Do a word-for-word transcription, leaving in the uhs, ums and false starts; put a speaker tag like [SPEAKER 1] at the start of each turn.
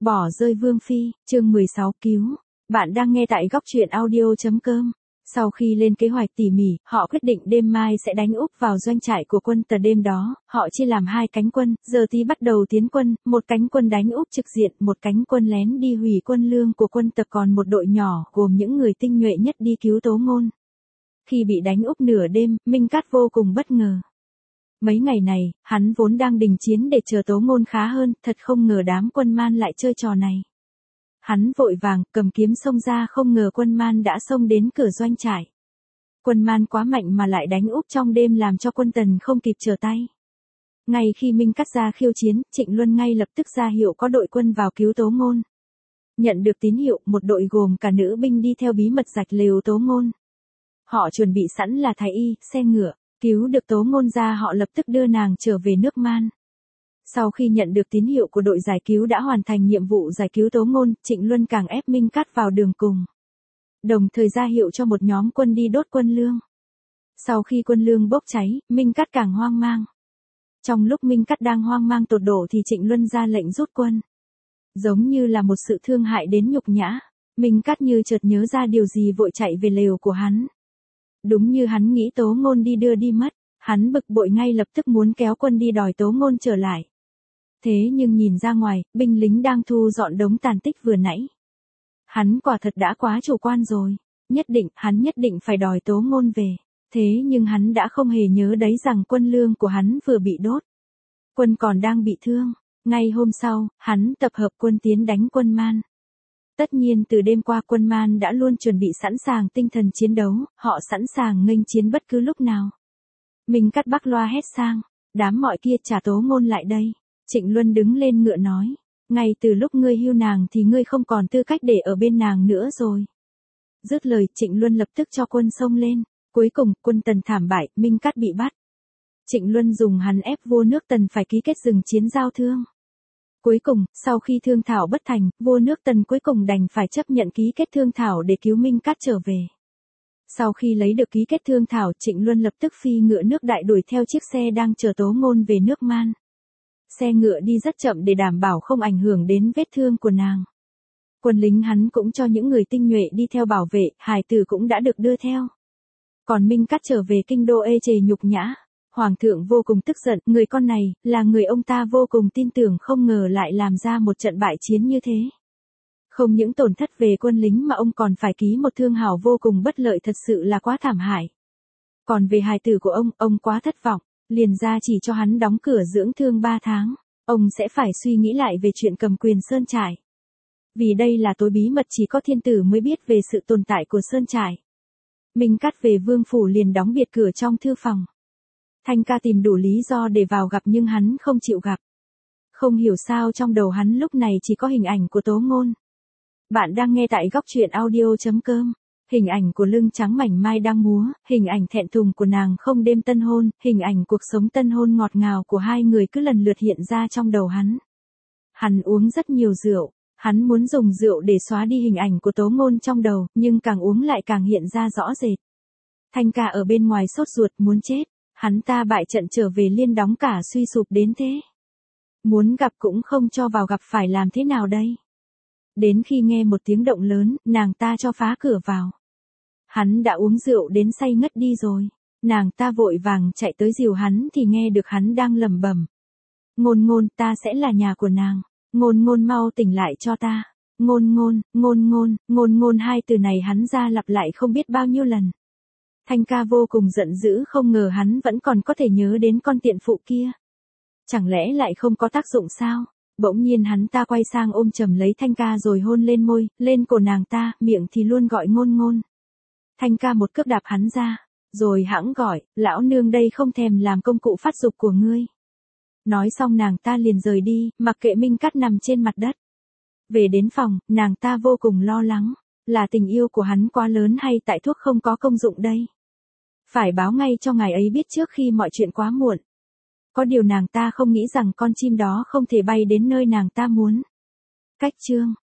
[SPEAKER 1] Bỏ rơi Vương Phi, chương mười sáu cứu. Bạn đang nghe tại góc truyện audio.com. Sau khi lên kế hoạch tỉ mỉ, họ quyết định đêm mai sẽ đánh úp vào doanh trại của quân Tần đêm đó. Họ chia làm hai cánh quân, giờ tí bắt đầu tiến quân, một cánh quân đánh úp trực diện, một cánh quân lén đi hủy quân lương của quân Tập, còn một đội nhỏ gồm những người tinh nhuệ nhất đi cứu Tố Ngôn. Khi bị đánh úp nửa đêm, Minh Cát vô cùng bất ngờ. Mấy ngày này, hắn vốn đang đình chiến để chờ Tố Ngôn khá hơn, thật không ngờ đám quân man lại chơi trò này. Hắn vội vàng, cầm kiếm xông ra, không ngờ quân man đã xông đến cửa doanh trại. Quân man quá mạnh mà lại đánh úp trong đêm làm cho quân Tần không kịp trở tay. Ngay khi Minh Cát ra khiêu chiến, Trịnh Luân ngay lập tức ra hiệu có đội quân vào cứu Tố Ngôn. Nhận được tín hiệu, một đội gồm cả nữ binh đi theo bí mật rạch lều Tố Ngôn. Họ chuẩn bị sẵn là thái y, xe ngựa. Cứu được Tố Ngôn ra, họ lập tức đưa nàng trở về nước Man. Sau khi nhận được tín hiệu của đội giải cứu đã hoàn thành nhiệm vụ giải cứu Tố Ngôn, Trịnh Luân càng ép Minh Cát vào đường cùng. Đồng thời ra hiệu cho một nhóm quân đi đốt quân lương. Sau khi quân lương bốc cháy, Minh Cát càng hoang mang. Trong lúc Minh Cát đang hoang mang tột độ thì Trịnh Luân ra lệnh rút quân. Giống như là một sự thương hại đến nhục nhã, Minh Cát như chợt nhớ ra điều gì vội chạy về lều của hắn. Đúng như hắn nghĩ, Tố Ngôn đi đưa đi mất, hắn bực bội ngay lập tức muốn kéo quân đi đòi Tố Ngôn trở lại. Thế nhưng nhìn ra ngoài, binh lính đang thu dọn đống tàn tích vừa nãy. Hắn quả thật đã quá chủ quan rồi, nhất định, hắn nhất định phải đòi Tố Ngôn về. Thế nhưng hắn đã không hề nhớ đấy rằng quân lương của hắn vừa bị đốt. Quân còn đang bị thương. Ngay hôm sau, hắn tập hợp quân tiến đánh quân man. Tất nhiên từ đêm qua quân man đã luôn chuẩn bị sẵn sàng tinh thần chiến đấu, họ sẵn sàng nghênh chiến bất cứ lúc nào. Minh Cát bắc loa hét sang, đám mọi kia trả Tố Ngôn lại đây. Trịnh Luân đứng lên ngựa nói, ngay từ lúc ngươi hưu nàng thì ngươi không còn tư cách để ở bên nàng nữa rồi. Dứt lời, Trịnh Luân lập tức cho quân xông lên. Cuối cùng, quân Tần thảm bại, Minh Cát bị bắt. Trịnh Luân dùng hắn ép vua nước Tần phải ký kết dừng chiến giao thương. Cuối cùng, sau khi thương thảo bất thành, vua nước Tần cuối cùng đành phải chấp nhận ký kết thương thảo để cứu Minh Cát trở về. Sau khi lấy được ký kết thương thảo, Trịnh Luân lập tức phi ngựa nước Đại đuổi theo chiếc xe đang chờ Tố Ngôn về nước Man. Xe ngựa đi rất chậm để đảm bảo không ảnh hưởng đến vết thương của nàng. Quân lính hắn cũng cho những người tinh nhuệ đi theo bảo vệ, hài tử cũng đã được đưa theo. Còn Minh Cát trở về kinh đô ê chề nhục nhã. Hoàng thượng vô cùng tức giận, người con này, là người ông ta vô cùng tin tưởng, không ngờ lại làm ra một trận bại chiến như thế. Không những tổn thất về quân lính mà ông còn phải ký một thương hảo vô cùng bất lợi, thật sự là quá thảm hại. Còn về hài tử của ông, ông quá thất vọng, liền ra chỉ cho hắn đóng cửa dưỡng thương ba tháng. Ông sẽ phải suy nghĩ lại về chuyện cầm quyền Sơn Trại. Vì đây là tối bí mật chỉ có thiên tử mới biết về sự tồn tại của Sơn Trại. Minh Cát về vương phủ liền đóng biệt cửa trong thư phòng. Thanh ca tìm đủ lý do để vào gặp nhưng hắn không chịu gặp. Không hiểu sao trong đầu hắn lúc này chỉ có hình ảnh của Tố Ngôn. Bạn đang nghe tại góc truyện audio.com. Hình ảnh của lưng trắng mảnh mai đang múa, hình ảnh thẹn thùng của nàng không đêm tân hôn, hình ảnh cuộc sống tân hôn ngọt ngào của hai người cứ lần lượt hiện ra trong đầu hắn. Hắn uống rất nhiều rượu, hắn muốn dùng rượu để xóa đi hình ảnh của Tố Ngôn trong đầu, nhưng càng uống lại càng hiện ra rõ rệt. Thanh ca ở bên ngoài sốt ruột muốn chết. Hắn ta bại trận trở về liên đóng cả suy sụp đến thế. Muốn gặp cũng không cho vào, gặp phải làm thế nào đây? Đến khi nghe một tiếng động lớn, nàng ta cho phá cửa vào. Hắn đã uống rượu đến say ngất đi rồi. Nàng ta vội vàng chạy tới dìu hắn thì nghe được hắn đang lẩm bẩm. Ngôn Ngôn, ta sẽ là nhà của nàng. Ngôn Ngôn mau tỉnh lại cho ta. Ngôn Ngôn, Ngôn Ngôn, Ngôn Ngôn, hai từ này hắn ra lặp lại không biết bao nhiêu lần. Thanh ca vô cùng giận dữ, không ngờ hắn vẫn còn có thể nhớ đến con tiện phụ kia. Chẳng lẽ lại không có tác dụng sao? Bỗng nhiên hắn ta quay sang ôm chầm lấy Thanh ca rồi hôn lên môi, lên cổ nàng ta, miệng thì luôn gọi Ngôn Ngôn. Thanh ca một cước đạp hắn ra, rồi hãng gọi, lão nương đây không thèm làm công cụ phát dục của ngươi. Nói xong nàng ta liền rời đi, mặc kệ Minh Cát nằm trên mặt đất. Về đến phòng, nàng ta vô cùng lo lắng, là tình yêu của hắn quá lớn hay tại thuốc không có công dụng đây? Phải báo ngay cho ngài ấy biết trước khi mọi chuyện quá muộn. Có điều nàng ta không nghĩ rằng con chim đó không thể bay đến nơi nàng ta muốn. Cách chương